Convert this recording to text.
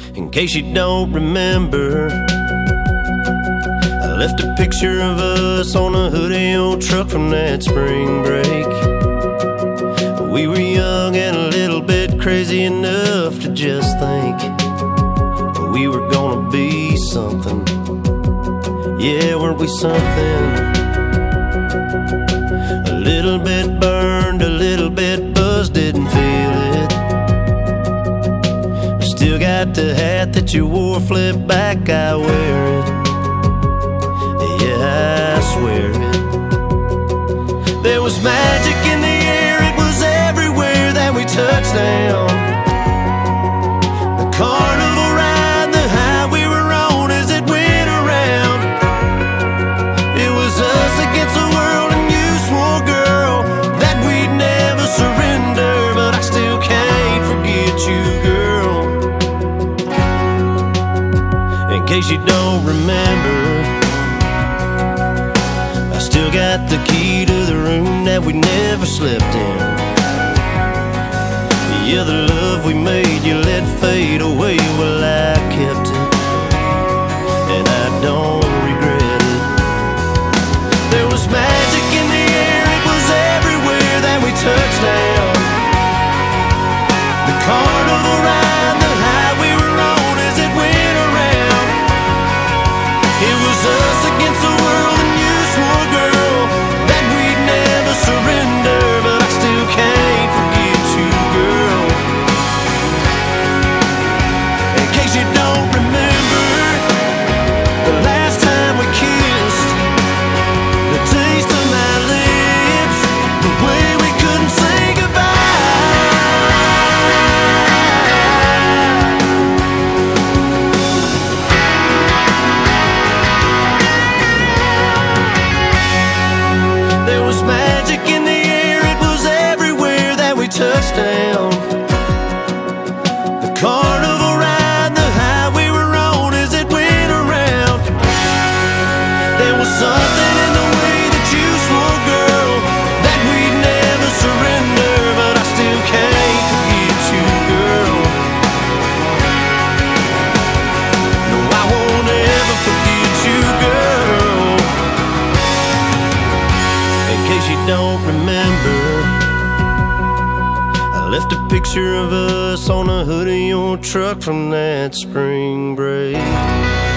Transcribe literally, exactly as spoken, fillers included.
In case you don't remember, I left a picture of us on a hoodie old truck from that spring break. We were young and a little bit crazy enough to just think we were gonna be something. Yeah, weren't we something? A little bit burned, a little bit buzzed, didn't feel it. Still got the hat that you wore, flip back, I wear it. Yeah, I swear it. There was magic in the air, it was everywhere that we touched down. The carnival ride, the high we were on as it went around. It was us against the world, and you swore, girl, that we'd never surrender. But I still can't forget you, girl. In case you don't remember, I still got the key to the room that we never slept in. Yeah, the love we made you let fade away. Well, I kept it, and I don't regret it. There was magic in the air, it was everywhere that we touched down. The carnival ride, the high we were on as it went around. It was us against the world, and you swore, girl, that we'd never surrender. But I still can't forget you, girl. In case you don't remember, the last time we kissed, the taste of my lips, the way we couldn't say goodbye. There was magic in the air, it was everywhere that we touched down. The carnival ride, the high we were on as it went around. There was something in the way that you swore, girl, that we'd never surrender. But I still can't forget you, girl. No, I won't ever forget you, girl. In case you don't remember, I left a picture of us on a hoodie old truck from that spring break.